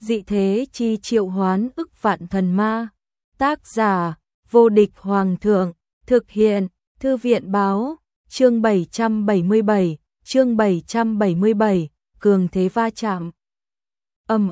dị thế chi triệu hoán ức vạn thần ma. Tác giả, vô địch hoàng thượng, thực hiện, thư viện báo, chương 777, cường thế va chạm. Ầm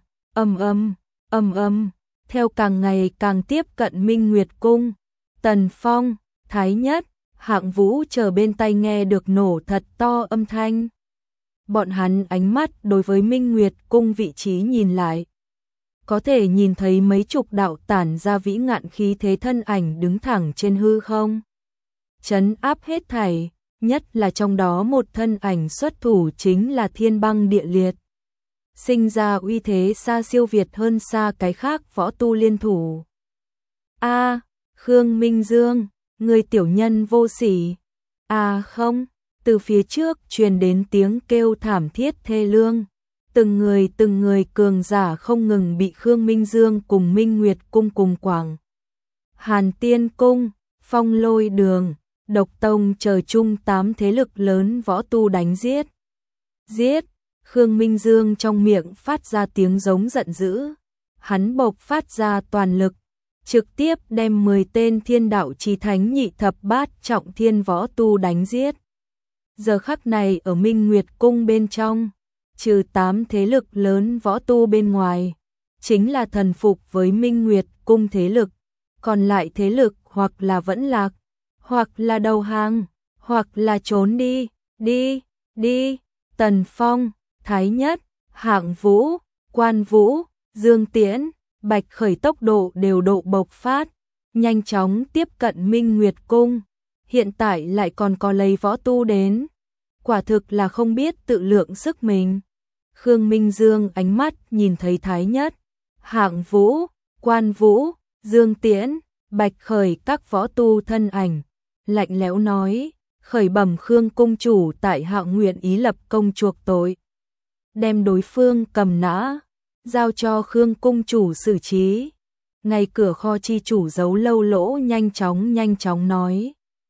ầm, theo càng ngày càng tiếp cận Minh Nguyệt cung, Tần Phong, Thái Nhất, Hạng Vũ chờ bên tai nghe được nổ thật to âm thanh. Bọn hắn ánh mắt đối với Minh Nguyệt cung vị trí nhìn lại, có thể nhìn thấy mấy chục đạo tản ra vĩ ngạn khí thế thân ảnh đứng thẳng trên hư không, trấn áp hết thảy, nhất là trong đó một thân ảnh xuất thủ chính là Thiên Băng Địa Liệt, sinh ra uy thế xa siêu việt hơn xa cái khác võ tu liên thủ. A, Khương Minh Dương, người tiểu nhân vô sỉ. Không, từ phía trước truyền đến tiếng kêu thảm thiết thê lương. Từng người cường giả không ngừng bị Khương Minh Dương cùng Minh Nguyệt cung cùng Quảng Hàn Tiên cung, Phong Lôi đường, Độc tông chờ chung 8 thế lực lớn võ tu đánh giết. Khương Minh Dương trong miệng phát ra tiếng giống giận dữ, hắn bộc phát ra toàn lực, trực tiếp đem 10 tên thiên đạo chí thánh nhị thập bát trọng thiên võ tu đánh giết. Giờ khắc này ở Minh Nguyệt cung bên trong, trừ 8 thế lực lớn võ tu bên ngoài, chính là thần phục với Minh Nguyệt cung thế lực, còn lại thế lực hoặc là vẫn lạc, hoặc là đầu hàng, hoặc là trốn đi. Tần Phong, Thái Nhất, Hạng Vũ, Quan Vũ, Dương Tiễn, Bạch Khởi tốc độ đều độ bộc phát, nhanh chóng tiếp cận Minh Nguyệt cung, hiện tại lại còn có lấy võ tu đến, quả thực là không biết tự lượng sức mình. Khương Minh Dương ánh mắt nhìn thấy Thái Nhất, Hạng Vũ, Quan Vũ, Dương Tiễn, Bạch Khởi các võ tu thân ảnh, lạnh lẽo nói, khởi bẩm Khương cung chủ tại hạ nguyện ý lập công chuộc tội, đem đối phương cầm nã, giao cho Khương cung chủ xử trí. Ngay cửa kho chi chủ Giấu Lâu Lỗ nhanh chóng nói.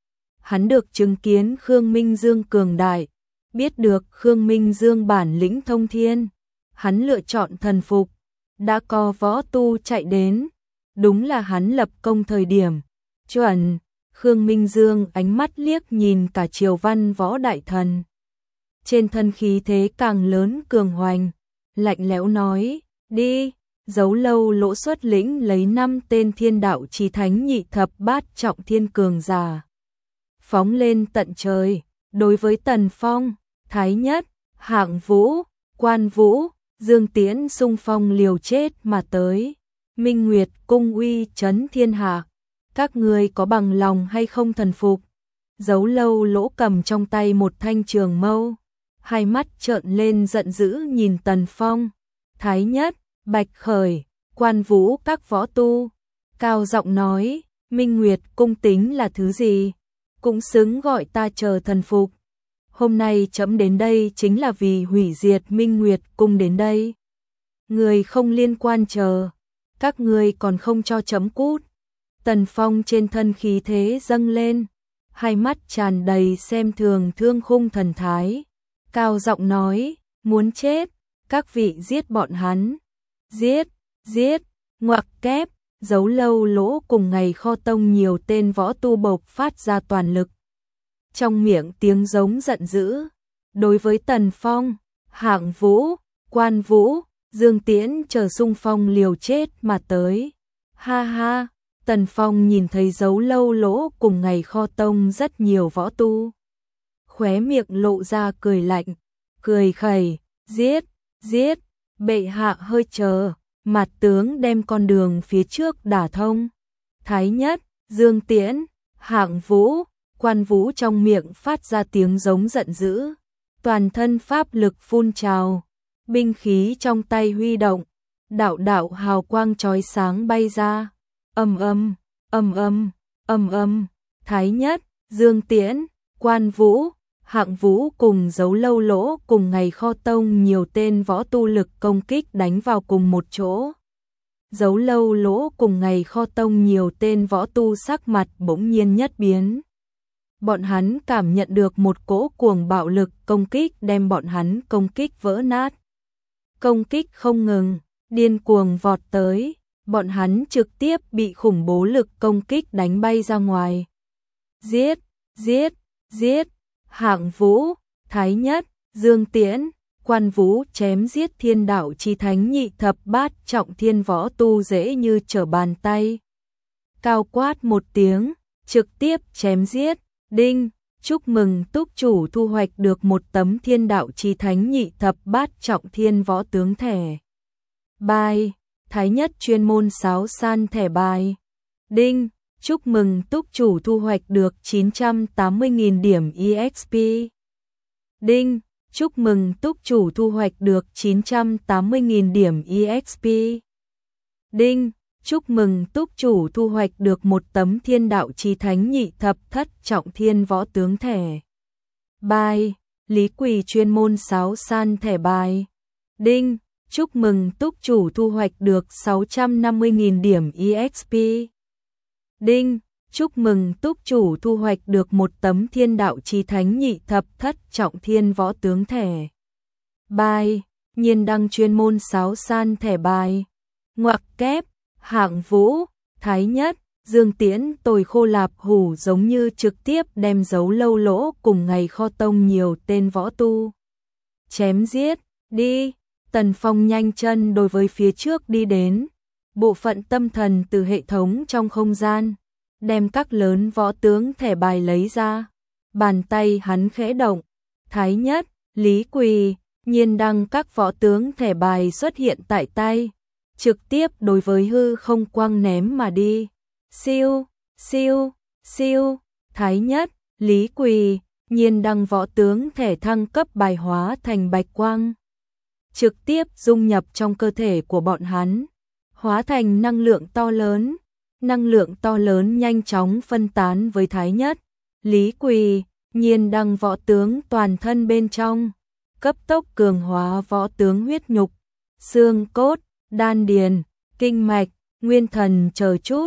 Hắn được chứng kiến Khương Minh Dương cường đại, biết được Khương Minh Dương bản lĩnh thông thiên, hắn lựa chọn thần phục, đã có võ tu chạy đến, đúng là hắn lập công thời điểm chuẩn. Khương Minh Dương ánh mắt liếc nhìn cả Triều Văn võ đại thần, trên thân khí thế càng lớn cường hoành, lạnh lẽo nói, đi. Giấu Lâu Lỗ xuất lĩnh lấy 5 tên thiên đạo chí thánh nhị thập bát trọng thiên cường giả, phóng lên tận trời, đối với Tần Phong, Thái Nhất, Hạng Vũ, Quan Vũ, Dương Tiễn xung phong liều chết mà tới. Minh Nguyệt cung uy chấn thiên hạ, các ngươi có bằng lòng hay không thần phục? Giấu Lâu Lỗ cầm trong tay một thanh trường mâu, hai mắt trợn lên giận dữ nhìn Tần Phong, Thái Nhất, Bạch Khởi, Quan Vũ các võ tu, cao giọng nói, Minh Nguyệt cung tính là thứ gì, cũng xứng gọi ta chờ thần phục. Hôm nay trẫm đến đây chính là vì hủy diệt Minh Nguyệt cung đến đây. Người không liên quan chờ, các ngươi còn không cho trẫm cút. Tần Phong trên thân khí thế dâng lên, hai mắt tràn đầy xem thường thương khung thần thái, cao giọng nói, muốn chết, các vị giết bọn hắn. Giết, ngoặc kép. Giấu Lâu Lỗ cùng Ngày Kho tông nhiều tên võ tu bộc phát ra toàn lực, trong miệng tiếng giống giận dữ, đối với Tần Phong, Hạng Vũ, Quan Vũ, Dương Tiễn chờ xung phong liều chết mà tới. Ha, Tần Phong nhìn thấy Giấu Lâu Lỗ cùng Ngày Kho tông rất nhiều võ tu, khóe miệng lộ ra cười lạnh, cười khẩy, giết, bệ hạ hơi chờ, mặt tướng đem con đường phía trước đả thông. Thái Nhất, Dương Tiễn, Hạng Vũ, Quan Vũ trong miệng phát ra tiếng giống giận dữ, toàn thân pháp lực phun trào, binh khí trong tay huy động, đạo hào quang chói sáng bay ra. Ầm, Thái Nhất, Dương Tiễn, Quan Vũ, Hạng Vũ cùng Giấu Lâu Lỗ cùng Ngày Kho tông nhiều tên võ tu lực công kích đánh vào cùng một chỗ. Giấu Lâu Lỗ cùng Ngày Kho tông nhiều tên võ tu sắc mặt bỗng nhiên nhất biến. Bọn hắn cảm nhận được một cỗ cuồng bạo lực công kích đem bọn hắn công kích vỡ nát. Công kích không ngừng, điên cuồng vọt tới, bọn hắn trực tiếp bị khủng bố lực công kích đánh bay ra ngoài. Giết, giết, giết, Hạng Vũ, Thái Nhất, Dương Tiễn, Quan Vũ chém giết Thiên Đạo Chí Thánh nhị thập bát trọng thiên võ tu dễ như trở bàn tay. Cao quát một tiếng, trực tiếp chém giết, đinh, chúc mừng túc chủ thu hoạch được một tấm Thiên Đạo Chí Thánh nhị thập bát trọng thiên võ tướng thẻ bài, Thái Nhất chuyên môn sáo san thẻ bài. Đinh, chúc mừng túc chủ thu hoạch được 980.000 điểm EXP. Đinh, chúc mừng túc chủ thu hoạch được 980.000 điểm EXP. Đinh, chúc mừng túc chủ thu hoạch được một tấm Thiên Đạo Chí Thánh nhị thập thất trọng thiên võ tướng thẻ bài, Lý Quỳ chuyên môn sáo san thẻ bài. Đinh, chúc mừng túc chủ thu hoạch được 650.000 điểm EXP. Đinh, chúc mừng túc chủ thu hoạch được một tấm Thiên Đạo Chí Thánh nhị thập thất trọng thiên võ tướng thẻ bài, Nhiên Đăng chuyên môn sáo san thẻ bài. Ngoặc kép, Hạng Vũ, Thái Nhất, Dương Tiễn tồi khô lạp hủ giống như trực tiếp đem dấu lâu lỗ cùng ngày kho tông nhiều tên võ tu. Chém giết, đi, Tần Phong nhanh chân đối với phía trước đi đến, bộ phận tâm thần từ hệ thống trong không gian, đem các lớn võ tướng thẻ bài lấy ra, bàn tay hắn khẽ động, Thái Nhất, Lý Quỳ, Nhiên Đăng các võ tướng thẻ bài xuất hiện tại tay, trực tiếp đối với hư không quăng ném mà đi. Siêu, siêu, siêu, Thái Nhất, Lý Quỳ, Nhiên Đăng võ tướng thẻ thăng cấp bài hóa thành bạch quang, trực tiếp dung nhập trong cơ thể của bọn hắn, hóa thành năng lượng to lớn. Năng lượng to lớn nhanh chóng phân tán với Thái Nhất, Lý Quỳ, Nhiên Đăng võ tướng toàn thân bên trong, cấp tốc cường hóa võ tướng huyết nhục, xương cốt, đan điền, kinh mạch, nguyên thần chờ chút,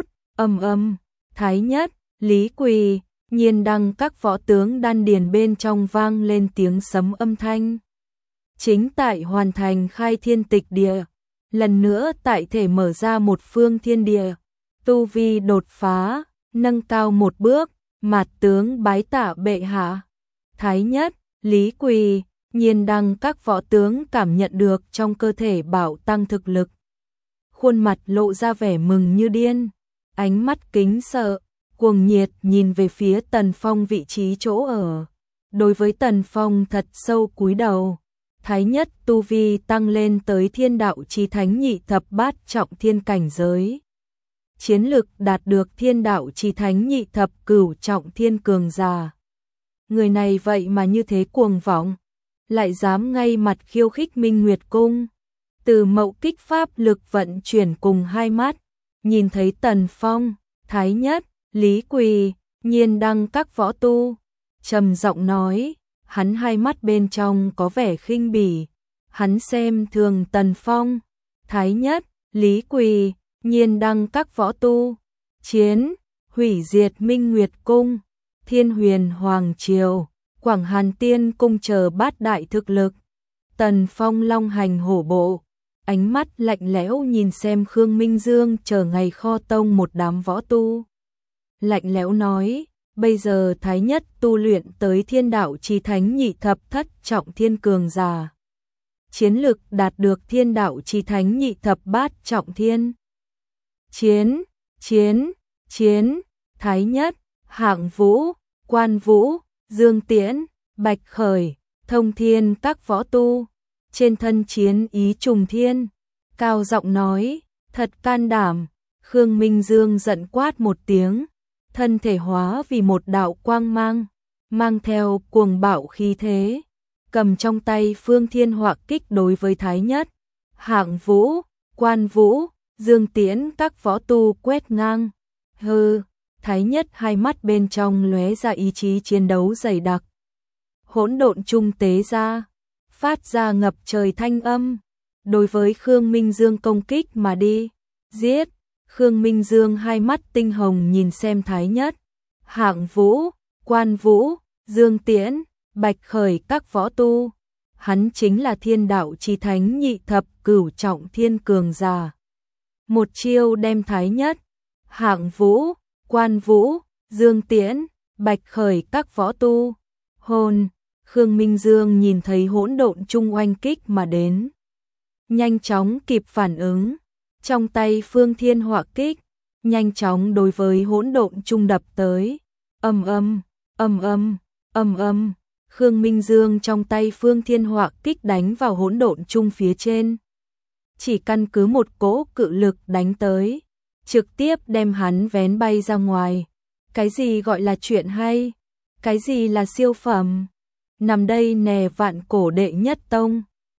Thái Nhất, Lý Quỳ, Nhiên Đăng các võ tướng đan điền bên trong vang lên tiếng sấm âm thanh. Chính tại hoàn thành khai thiên tịch địa, lần nữa tại thể mở ra một phương thiên địa, tu vi đột phá, nâng cao một bước, mạt tướng bái tạ bệ hạ. Thái Nhất, Lý Quỳ, Nhiên Đăng các võ tướng cảm nhận được trong cơ thể bảo tăng thực lực. Khuôn mặt lộ ra vẻ mừng như điên, ánh mắt kính sợ, cuồng nhiệt nhìn về phía Tần Phong vị trí chỗ ở. Đối với Tần Phong thật sâu cúi đầu. Thái Nhất tu vi tăng lên tới Thiên Đạo Chí Thánh nhị thập bát trọng thiên cảnh giới. Chiến lực đạt được Thiên Đạo Chí Thánh nhị thập cửu trọng thiên cường giả. Người này vậy mà như thế cuồng vọng, lại dám ngay mặt khiêu khích Minh Nguyệt Cung. Từ Mậu kích pháp lực vận chuyển cùng hai mắt, nhìn thấy Tần Phong, Thái Nhất, Lý Quỳ, Nhiên Đăng các võ tu, trầm giọng nói, hắn hai mắt bên trong có vẻ khinh bỉ, hắn xem thường Tần Phong, Thái Nhất, Lý Quỳ, Nhiên Đăng các võ tu, chiến, hủy diệt Minh Nguyệt Cung, Thiên Huyền Hoàng Triều, Quảng Hàn Tiên Cung chờ bát đại thực lực. Tần Phong long hành hổ bộ, ánh mắt lạnh lẽo nhìn xem Khương Minh Dương chờ ngày kho tông một đám võ tu. Lạnh lẽo nói, bây giờ Thái Nhất tu luyện tới Thiên Đạo Chí Thánh nhị thập thất trọng thiên cường giả. Chiến lực đạt được Thiên Đạo Chí Thánh nhị thập bát trọng thiên. Chiến, chiến, chiến, Thái Nhất, Hạng Vũ, Quan Vũ, Dương Tiễn, Bạch Khởi, Thông Thiên các võ tu, trên thân chiến ý trùng thiên, cao giọng nói, thật can đảm. Khương Minh Dương giận quát một tiếng, thân thể hóa vì một đạo quang mang, mang theo cuồng bạo khí thế, cầm trong tay Phương Thiên Họa kích đối với Thái Nhất, Hạng Vũ, Quan Vũ, Dương Tiễn các võ tu quét ngang. Hừ, Thái Nhất hai mắt bên trong lóe ra ý chí chiến đấu dày đặc. Hỗn độn trung tế ra, phát ra ngập trời thanh âm, đối với Khương Minh Dương công kích mà đi. Giết! Khương Minh Dương hai mắt tinh hồng nhìn xem Thái Nhất, Hạng Vũ, Quan Vũ, Dương Tiễn, Bạch Khởi các võ tu. hắn chính là thiên đạo chí thánh nhị thập cửu trọng thiên cường giả. Một chiêu đem Thái Nhất, Hạng Vũ, Quan Vũ, Dương Tiễn, Bạch Khởi các võ tu hồn. Khương Minh Dương nhìn thấy hỗn độn trung oanh kích mà đến, nhanh chóng kịp phản ứng, trong tay Phương Thiên Hỏa Kích nhanh chóng đối với hỗn độn trung đập tới. Ầm ầm, ầm ầm, ầm ầm, Khương Minh Dương trong tay Phương Thiên Hỏa Kích đánh vào hỗn độn trung phía trên, chỉ căn cứ một cỗ cự lực đánh tới, trực tiếp đem hắn vén bay ra ngoài. Cái gì gọi là chuyện hay? Cái gì là siêu phẩm? Nằm đây nè vạn cổ đệ nhất tông.